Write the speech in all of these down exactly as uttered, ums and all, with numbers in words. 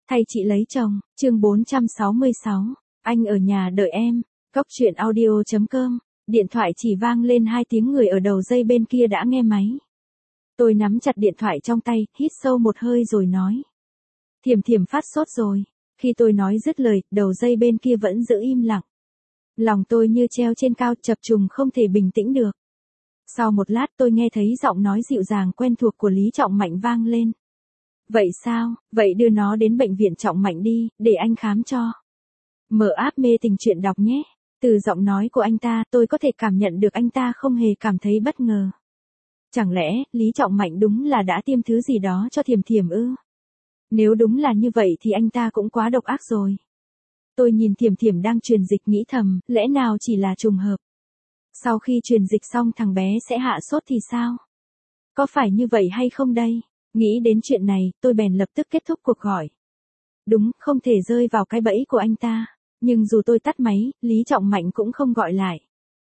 Thay chị lấy chồng, chương bốn trăm sáu mươi sáu, anh ở nhà đợi em, Cóc truyện audio chấm com, điện thoại chỉ vang lên hai tiếng người ở đầu dây bên kia đã nghe máy. Tôi nắm chặt điện thoại trong tay, hít sâu một hơi rồi nói. Thiểm Thiểm phát sốt rồi, khi tôi nói dứt lời, đầu dây bên kia vẫn giữ im lặng. Lòng tôi như treo trên cao chập trùng không thể bình tĩnh được. Sau một lát tôi nghe thấy giọng nói dịu dàng quen thuộc của Lý Trọng Mạnh vang lên. Vậy sao, vậy đưa nó đến bệnh viện Trọng Mạnh đi, để anh khám cho. Mở app mê tình truyện đọc nhé. Từ giọng nói của anh ta tôi có thể cảm nhận được anh ta không hề cảm thấy bất ngờ. Chẳng lẽ, Lý Trọng Mạnh đúng là đã tiêm thứ gì đó cho Thiểm Thiểm ư? Nếu đúng là như vậy thì anh ta cũng quá độc ác rồi. Tôi nhìn Thiểm Thiểm đang truyền dịch nghĩ thầm, lẽ nào chỉ là trùng hợp. Sau khi truyền dịch xong thằng bé sẽ hạ sốt thì sao? Có phải như vậy hay không đây? Nghĩ đến chuyện này, tôi bèn lập tức kết thúc cuộc gọi. Đúng, không thể rơi vào cái bẫy của anh ta. Nhưng dù tôi tắt máy, Lý Trọng Mạnh cũng không gọi lại.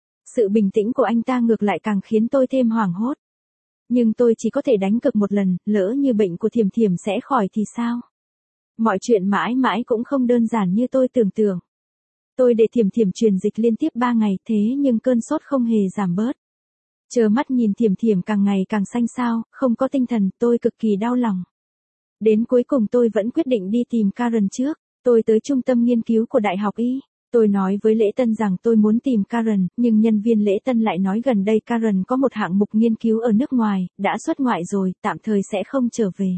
Sự bình tĩnh của anh ta ngược lại càng khiến tôi thêm hoảng hốt. Nhưng tôi chỉ có thể đánh cược một lần, lỡ như bệnh của Thiểm Thiểm sẽ khỏi thì sao? Mọi chuyện mãi mãi cũng không đơn giản như tôi tưởng tượng. Tôi để Thiểm Thiểm truyền dịch liên tiếp ba ngày thế nhưng cơn sốt không hề giảm bớt. Chờ mắt nhìn Thiểm Thiểm càng ngày càng xanh xao, không có tinh thần, tôi cực kỳ đau lòng. Đến cuối cùng tôi vẫn quyết định đi tìm Karen trước. Tôi tới trung tâm nghiên cứu của Đại học Y. Tôi nói với Lễ Tân rằng tôi muốn tìm Karen, nhưng nhân viên Lễ Tân lại nói gần đây Karen có một hạng mục nghiên cứu ở nước ngoài, đã xuất ngoại rồi, tạm thời sẽ không trở về.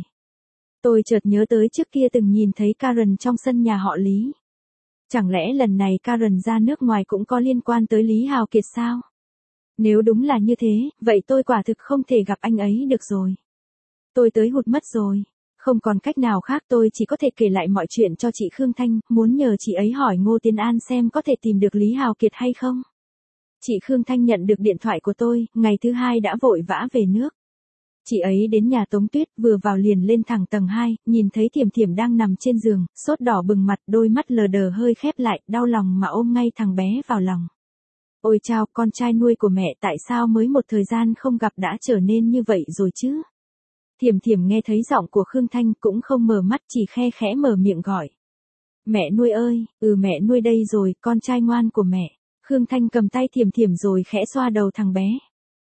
Tôi chợt nhớ tới trước kia từng nhìn thấy Karen trong sân nhà họ Lý. Chẳng lẽ lần này Karen ra nước ngoài cũng có liên quan tới Lý Hào Kiệt sao? Nếu đúng là như thế, vậy tôi quả thực không thể gặp anh ấy được rồi. Tôi tới hụt mất rồi. Không còn cách nào khác tôi chỉ có thể kể lại mọi chuyện cho chị Khương Thanh, muốn nhờ chị ấy hỏi Ngô Tiến An xem có thể tìm được Lý Hào Kiệt hay không. Chị Khương Thanh nhận được điện thoại của tôi, ngày thứ hai đã vội vã về nước. Chị ấy đến nhà Tống Tuyết, vừa vào liền lên thẳng tầng hai, nhìn thấy Thiểm Thiểm đang nằm trên giường, sốt đỏ bừng mặt, đôi mắt lờ đờ hơi khép lại, đau lòng mà ôm ngay thằng bé vào lòng. Ôi chao, con trai nuôi của mẹ tại sao mới một thời gian không gặp đã trở nên như vậy rồi chứ? Thiểm Thiểm nghe thấy giọng của Khương Thanh cũng không mở mắt chỉ khe khẽ mở miệng gọi. Mẹ nuôi ơi, ừ mẹ nuôi đây rồi, con trai ngoan của mẹ. Khương Thanh cầm tay Thiểm Thiểm rồi khẽ xoa đầu thằng bé.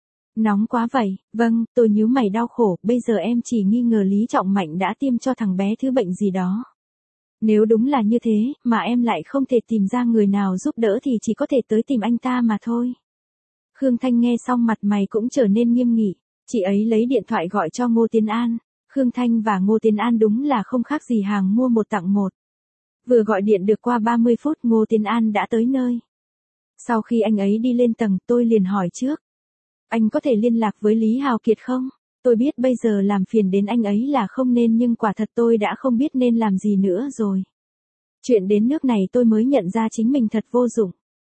Nóng quá vậy, vâng, tôi nhíu mày đau khổ, bây giờ em chỉ nghi ngờ Lý Trọng Mạnh đã tiêm cho thằng bé thứ bệnh gì đó. Nếu đúng là như thế, mà em lại không thể tìm ra người nào giúp đỡ thì chỉ có thể tới tìm anh ta mà thôi. Khương Thanh nghe xong mặt mày cũng trở nên nghiêm nghị. Chị ấy lấy điện thoại gọi cho Ngô Tiến An. Khương Thanh và Ngô Tiến An đúng là không khác gì hàng mua một tặng một. Vừa gọi điện được qua ba mươi phút Ngô Tiến An đã tới nơi. Sau khi anh ấy đi lên tầng tôi liền hỏi trước. Anh có thể liên lạc với Lý Hào Kiệt không? Tôi biết bây giờ làm phiền đến anh ấy là không nên nhưng quả thật tôi đã không biết nên làm gì nữa rồi. Chuyện đến nước này tôi mới nhận ra chính mình thật vô dụng.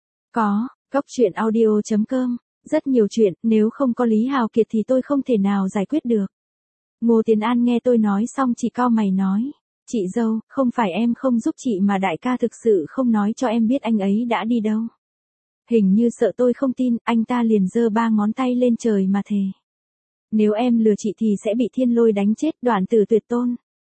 Có, Cóc truyện audio chấm com. Rất nhiều chuyện, nếu không có Lý Hào Kiệt thì tôi không thể nào giải quyết được. Ngô Tiến An nghe tôi nói xong chỉ cau mày nói. Chị dâu, không phải em không giúp chị mà đại ca thực sự không nói cho em biết anh ấy đã đi đâu. Hình như sợ tôi không tin, anh ta liền giơ ba ngón tay lên trời mà thề. Nếu em lừa chị thì sẽ bị thiên lôi đánh chết, đoạn tử tuyệt tôn.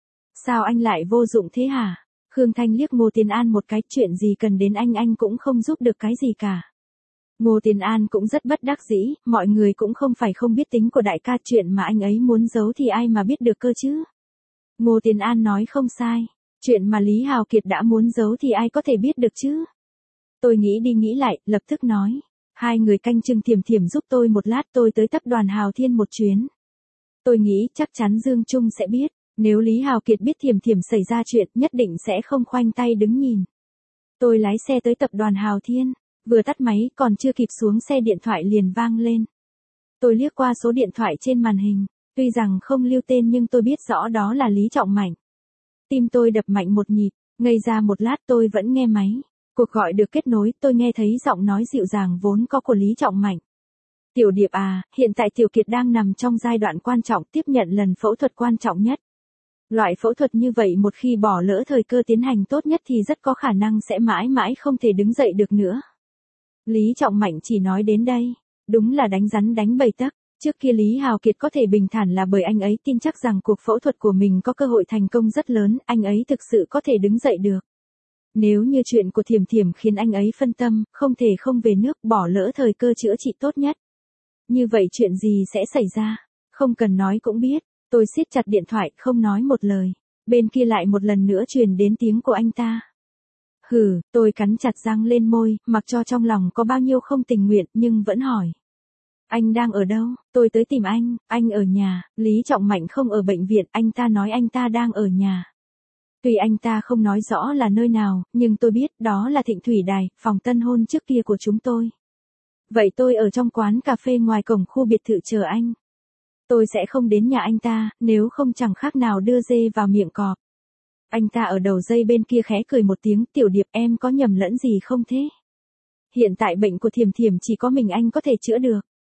Sao anh lại vô dụng thế hả? Khương Thanh liếc Ngô Tiến An một cái, chuyện gì cần đến anh anh cũng không giúp được cái gì cả. Ngô Tiến An cũng rất bất đắc dĩ, mọi người cũng không phải không biết tính của đại ca, chuyện mà anh ấy muốn giấu thì ai mà biết được cơ chứ. Ngô Tiến An nói không sai, chuyện mà Lý Hào Kiệt đã muốn giấu thì ai có thể biết được chứ. Tôi nghĩ đi nghĩ lại, lập tức nói, hai người canh chừng Thiểm Thiểm giúp tôi một lát, tôi tới tập đoàn Hào Thiên một chuyến. Tôi nghĩ chắc chắn Dương Trung sẽ biết, nếu Lý Hào Kiệt biết Thiểm Thiểm xảy ra chuyện nhất định sẽ không khoanh tay đứng nhìn. Tôi lái xe tới tập đoàn Hào Thiên. Vừa tắt máy còn chưa kịp xuống xe điện thoại liền vang lên. Tôi liếc qua số điện thoại trên màn hình. Tuy rằng không lưu tên nhưng tôi biết rõ đó là Lý Trọng Mạnh. Tim tôi đập mạnh một nhịp, ngây ra một lát tôi vẫn nghe máy. Cuộc gọi được kết nối, tôi nghe thấy giọng nói dịu dàng vốn có của Lý Trọng Mạnh. Tiểu Điệp à, hiện tại Tiểu Kiệt đang nằm trong giai đoạn quan trọng tiếp nhận lần phẫu thuật quan trọng nhất. Loại phẫu thuật như vậy một khi bỏ lỡ thời cơ tiến hành tốt nhất thì rất có khả năng sẽ mãi mãi không thể đứng dậy được nữa. Lý Trọng Mạnh chỉ nói đến đây, đúng là đánh rắn đánh bầy tấc, Trước kia Lý Hào Kiệt có thể bình thản là bởi anh ấy tin chắc rằng cuộc phẫu thuật của mình có cơ hội thành công rất lớn, anh ấy thực sự có thể đứng dậy được. Nếu như chuyện của Thiểm Thiểm khiến anh ấy phân tâm, không thể không về nước, bỏ lỡ thời cơ chữa trị tốt nhất. Như vậy chuyện gì sẽ xảy ra? Không cần nói cũng biết. Tôi siết chặt điện thoại, không nói một lời. Bên kia lại một lần nữa truyền đến tiếng của anh ta. Hừ, tôi cắn chặt răng lên môi, mặc cho trong lòng có bao nhiêu không tình nguyện, nhưng vẫn hỏi. Anh đang ở đâu? Tôi tới tìm anh, anh ở nhà. Lý Trọng Mạnh không ở bệnh viện, anh ta nói anh ta đang ở nhà. Tuy anh ta không nói rõ là nơi nào, nhưng tôi biết đó là Thịnh Thủy Đài, phòng tân hôn trước kia của chúng tôi. Vậy tôi ở trong quán cà phê ngoài cổng khu biệt thự chờ anh. Tôi sẽ không đến nhà anh ta, nếu không chẳng khác nào đưa dê vào miệng cọp. Anh ta ở đầu dây bên kia khẽ cười một tiếng, Tiểu Điệp em có nhầm lẫn gì không thế? Hiện tại bệnh của Thiểm Thiểm chỉ có mình anh có thể chữa được.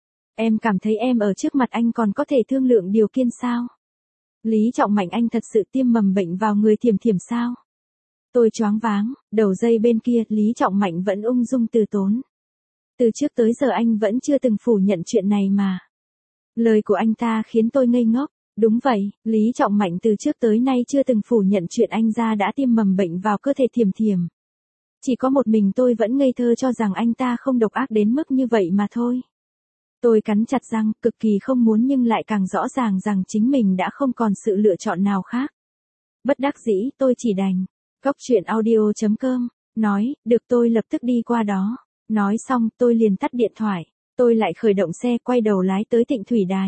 Em cảm thấy em ở trước mặt anh còn có thể thương lượng điều kiện sao? Lý Trọng Mạnh anh thật sự tiêm mầm bệnh vào người Thiểm Thiểm sao? Tôi choáng váng, đầu dây bên kia, Lý Trọng Mạnh vẫn ung dung từ tốn. Từ trước tới giờ anh vẫn chưa từng phủ nhận chuyện này mà. Lời của anh ta khiến tôi ngây ngốc. Đúng vậy, Lý Trọng Mạnh từ trước tới nay chưa từng phủ nhận chuyện anh ra đã tiêm mầm bệnh vào cơ thể Thiểm Thiểm. Chỉ có một mình tôi vẫn ngây thơ cho rằng anh ta không độc ác đến mức như vậy mà thôi. Tôi cắn chặt răng, cực kỳ không muốn nhưng lại càng rõ ràng rằng chính mình đã không còn sự lựa chọn nào khác. Bất đắc dĩ, tôi chỉ đành. Góc truyện audio chấm com, nói, được tôi lập tức đi qua đó. Nói xong, tôi liền tắt điện thoại. Tôi lại khởi động xe quay đầu lái tới Thịnh Thủy Đài.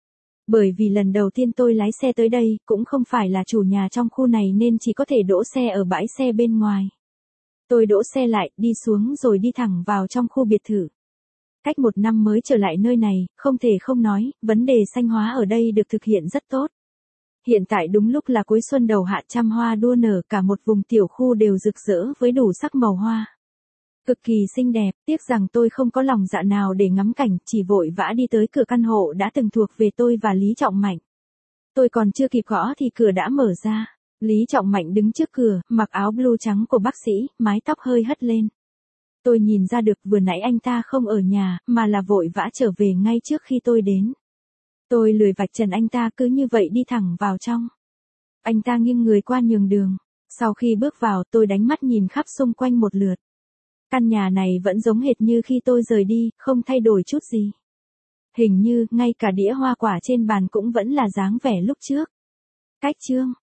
Bởi vì lần đầu tiên tôi lái xe tới đây, cũng không phải là chủ nhà trong khu này nên chỉ có thể đỗ xe ở bãi xe bên ngoài. Tôi đỗ xe lại, đi xuống rồi đi thẳng vào trong khu biệt thự. Cách một năm mới trở lại nơi này, không thể không nói, vấn đề xanh hóa ở đây được thực hiện rất tốt. Hiện tại đúng lúc là cuối xuân đầu hạ, trăm hoa đua nở, cả một vùng tiểu khu đều rực rỡ với đủ sắc màu hoa. Cực kỳ xinh đẹp, tiếc rằng tôi không có lòng dạ nào để ngắm cảnh, chỉ vội vã đi tới cửa căn hộ đã từng thuộc về tôi và Lý Trọng Mạnh. Tôi còn chưa kịp gõ thì cửa đã mở ra. Lý Trọng Mạnh đứng trước cửa, mặc áo blue trắng của bác sĩ, mái tóc hơi hất lên. Tôi nhìn ra được vừa nãy anh ta không ở nhà, mà là vội vã trở về ngay trước khi tôi đến. Tôi lười vạch trần anh ta, cứ như vậy đi thẳng vào trong. Anh ta nghiêng người qua nhường đường. Sau khi bước vào, tôi đánh mắt nhìn khắp xung quanh một lượt. Căn nhà này vẫn giống hệt như khi tôi rời đi, không thay đổi chút gì. Hình như, ngay cả đĩa hoa quả trên bàn cũng vẫn là dáng vẻ lúc trước. Cách chương